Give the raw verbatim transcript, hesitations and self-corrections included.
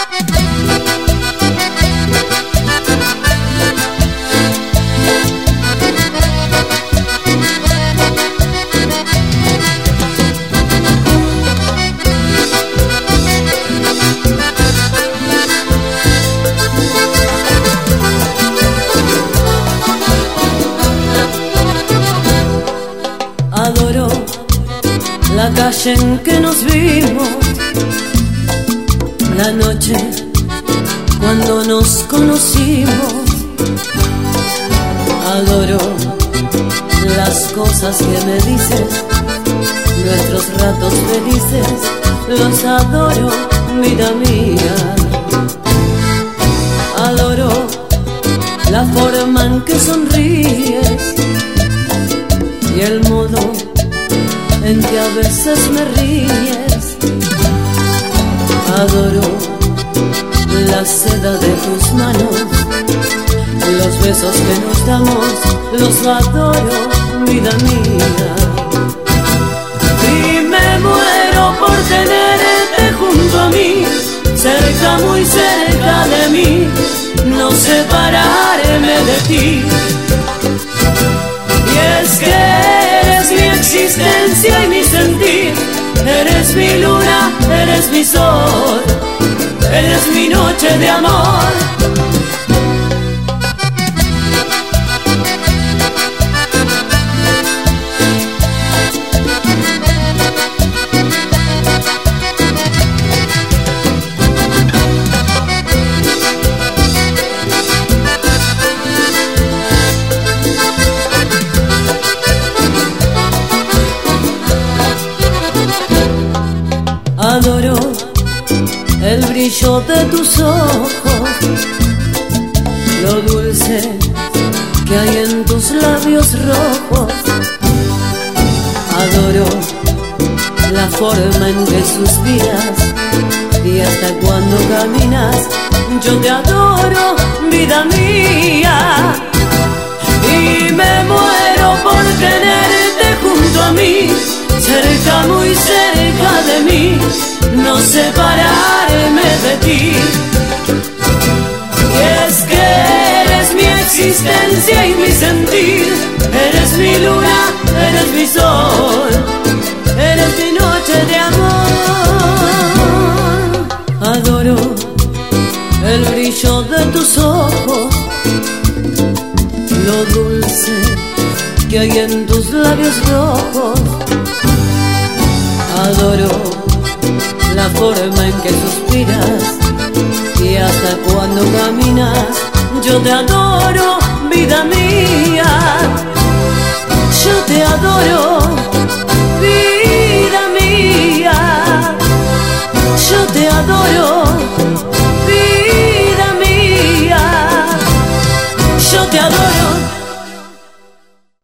Adoro la calle en que nos vimos, la noche cuando nos conocimos. Adoro las cosas que me dices, nuestros ratos felices, los adoro, vida mía. Adoro la forma en que sonríes y el modo en que a veces me ríes. Adoro la seda de tus manos, los besos que nos damos, los adoro, vida mía. Y me muero por tenerte junto a mí, cerca, muy cerca de mí, no separarme de ti. Y es que eres mi existencia y mi sentir, eres mi luna, eres mi sol, eres mi noche de amor. Adoro el brillo de tus ojos, lo dulce que hay en tus labios rojos. Adoro la forma en que suspiras y hasta cuando caminas. Yo te adoro, vida mía. Y me muero por tenerte junto a mí, cerca, muy cerca de mí, no separarme de ti. Y es que eres mi existencia y mi sentir, eres mi luna, eres mi sol, eres mi noche de amor. Adoro el brillo de tus ojos, lo dulce que hay en tus labios rojos. Adoro la forma en que suspiras y hasta cuando caminas. Yo te adoro,